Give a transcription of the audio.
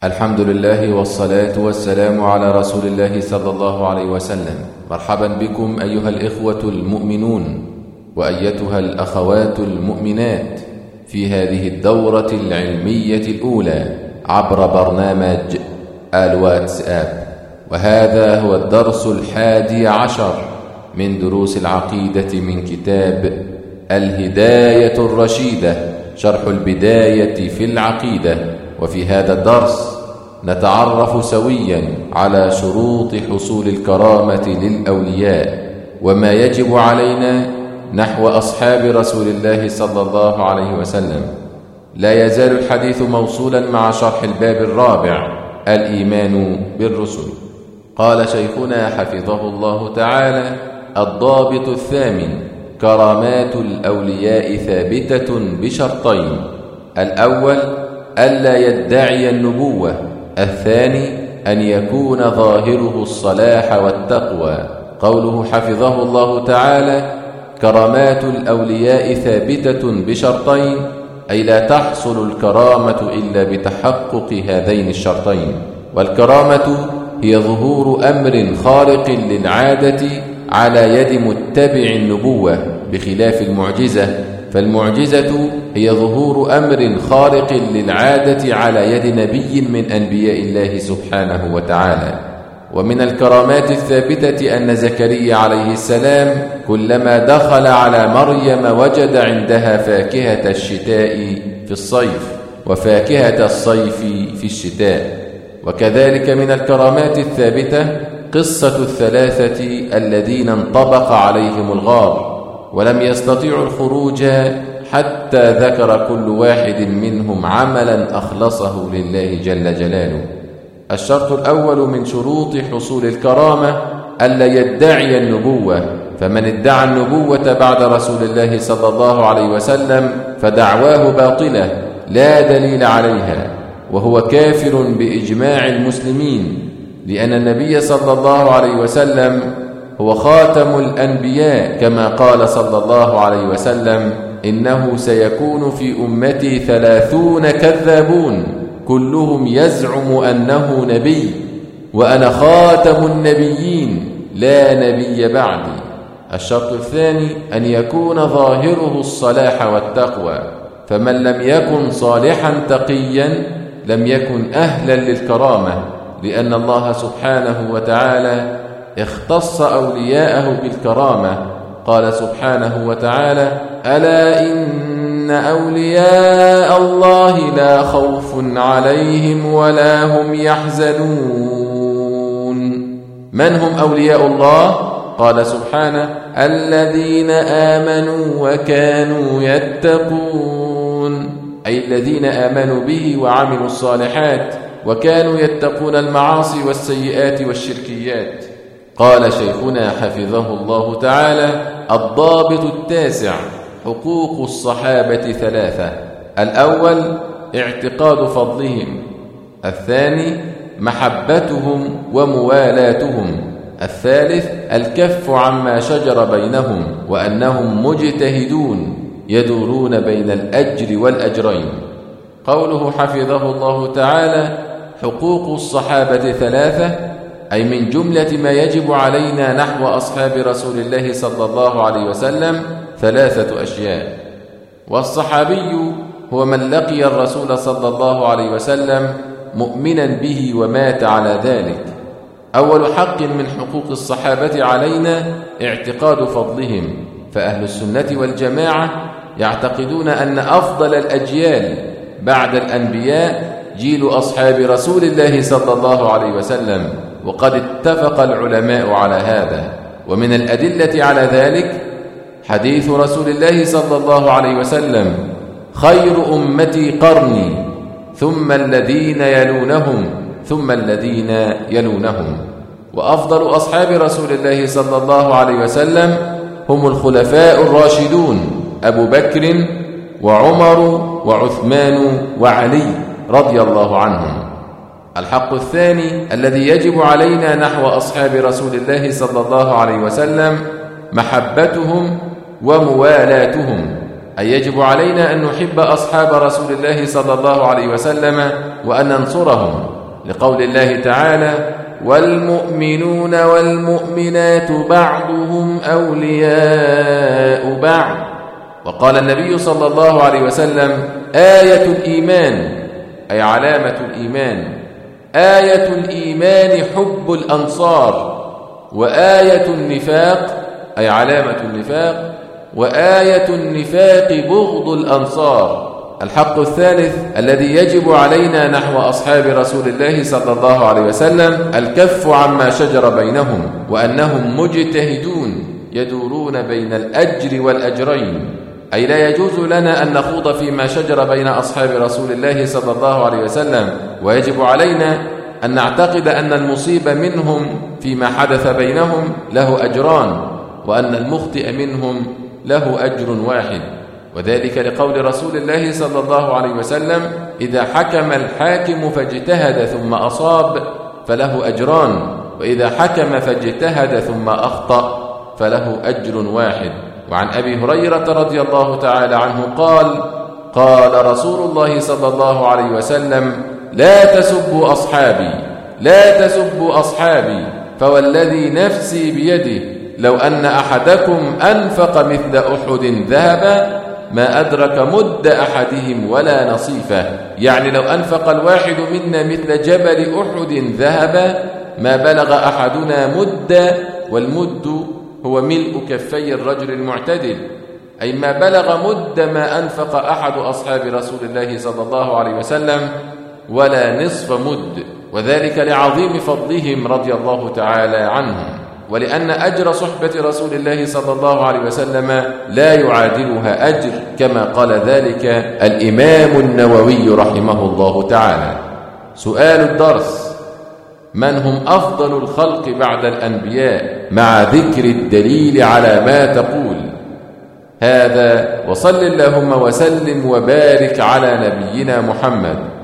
الحمد لله والصلاة والسلام على رسول الله صلى الله عليه وسلم. مرحبا بكم أيها الإخوة المؤمنون وأيتها الأخوات المؤمنات في هذه الدورة العلمية الأولى عبر برنامج الواتساب، وهذا هو الدرس 11 من دروس العقيدة من كتاب الهداية الرشيدة شرح البداية في العقيدة. وفي هذا الدرس نتعرف سويا على شروط حصول الكرامة للأولياء وما يجب علينا نحو أصحاب رسول الله صلى الله عليه وسلم. لا يزال الحديث موصولا مع شرح الباب الرابع الإيمان بالرسل. قال شيخنا حفظه الله تعالى: الضابط الثامن: كرامات الأولياء ثابتة بشرطين: الأول ألا يدعي النبوة، الثاني أن يكون ظاهره الصلاح والتقوى. قوله حفظه الله تعالى: كرامات الأولياء ثابتة بشرطين، أي لا تحصل الكرامة إلا بتحقق هذين الشرطين. والكرامة هي ظهور أمر خارق للعادة على يد متبع النبوة، بخلاف المعجزة، فالمعجزة هي ظهور أمر خارق للعادة على يد نبي من أنبياء الله سبحانه وتعالى. ومن الكرامات الثابتة أن زكريا عليه السلام كلما دخل على مريم وجد عندها فاكهة الشتاء في الصيف وفاكهة الصيف في الشتاء. وكذلك من الكرامات الثابتة قصة الثلاثة الذين انطبق عليهم الغار ولم يستطيعوا الخروج حتى ذكر كل واحد منهم عملا أخلصه لله جل جلاله. الشرط الأول من شروط حصول الكرامة ألا يدعي النبوة، فمن ادعى النبوة بعد رسول الله صلى الله عليه وسلم فدعواه باطلة لا دليل عليها، وهو كافر بإجماع المسلمين، لأن النبي صلى الله عليه وسلم هو خاتم الأنبياء، كما قال صلى الله عليه وسلم: إنه سيكون في أمتي 30 كذابون كلهم يزعم أنه نبي وأنا خاتم النبيين لا نبي بعدي. الشرط الثاني أن يكون ظاهره الصلاح والتقوى، فمن لم يكن صالحا تقيا لم يكن أهلا للكرامة، لأن الله سبحانه وتعالى اختص أولياءه بالكرامة. قال سبحانه وتعالى: ألا إن أولياء الله لا خوف عليهم ولا هم يحزنون. من هم أولياء الله؟ قال سبحانه: الذين آمنوا وكانوا يتقون، أي الذين آمنوا به وعملوا الصالحات وكانوا يتقون المعاصي والسيئات والشركيات. قال شيخنا حفظه الله تعالى: الضابط التاسع: حقوق الصحابة 3: الأول اعتقاد فضلهم، الثاني محبتهم وموالاتهم، الثالث الكف عما شجر بينهم وأنهم مجتهدون يدورون بين الأجر والأجرين. قوله حفظه الله تعالى: حقوق الصحابة 3، أي من جملة ما يجب علينا نحو أصحاب رسول الله صلى الله عليه وسلم 3 أشياء. والصحابي هو من لقي الرسول صلى الله عليه وسلم مؤمنا به ومات على ذلك. أول حق من حقوق الصحابة علينا اعتقاد فضلهم، فأهل السنة والجماعة يعتقدون أن أفضل الأجيال بعد الأنبياء جيل أصحاب رسول الله صلى الله عليه وسلم، وقد اتفق العلماء على هذا. ومن الأدلة على ذلك حديث رسول الله صلى الله عليه وسلم: خير أمتي قرني ثم الذين يلونهم ثم الذين يلونهم. وأفضل أصحاب رسول الله صلى الله عليه وسلم هم الخلفاء الراشدون أبو بكر وعمر وعثمان وعلي رضي الله عنهم. الحق الثاني الذي يجب علينا نحو أصحاب رسول الله صلى الله عليه وسلم محبتهم وموالاتهم، أي يجب علينا أن نحب أصحاب رسول الله صلى الله عليه وسلم وأن ننصرهم، لقول الله تعالى: والمؤمنون والمؤمنات بعضهم أولياء بعض. وقال النبي صلى الله عليه وسلم: آية الإيمان، أي علامة الإيمان، آية الإيمان حب الأنصار، وآية النفاق، أي علامة النفاق، وآية النفاق بغض الأنصار. الحق الثالث الذي يجب علينا نحو أصحاب رسول الله صلى الله عليه وسلم الكف عما شجر بينهم، وأنهم مجتهدون يدورون بين الأجر والأجرين، أي لا يجوز لنا أن نخوض فيما شجر بين أصحاب رسول الله صلى الله عليه وسلم، ويجب علينا أن نعتقد أن المصيب منهم فيما حدث بينهم له أجران، وأن المخطئ منهم له أجر واحد، وذلك لقول رسول الله صلى الله عليه وسلم: إذا حكم الحاكم فاجتهد ثم أصاب فله أجران، وإذا حكم فاجتهد ثم أخطأ فله أجر واحد. وعن أبي هريرة رضي الله تعالى عنه قال: قال رسول الله صلى الله عليه وسلم: لا تسبوا أصحابي، لا تسبوا أصحابي، فوالذي نفسي بيده لو أن أحدكم أنفق مثل أحد ذهبا ما أدرك مد أحدهم ولا نصيفه، يعني لو أنفق الواحد منا مثل جبل أحد ذهبا ما بلغ أحدنا مد، والمد هو ملء كفي الرجل المعتدل، أي ما بلغ مد ما أنفق أحد أصحاب رسول الله صلى الله عليه وسلم ولا نصف مد، وذلك لعظيم فضلهم رضي الله تعالى عنهم، ولأن أجر صحبة رسول الله صلى الله عليه وسلم لا يعادلها أجر، كما قال ذلك الإمام النووي رحمه الله تعالى. سؤال الدرس: من هم أفضل الخلق بعد الأنبياء مع ذكر الدليل على ما تقول؟ هذا، وصل اللهم وسلم وبارك على نبينا محمد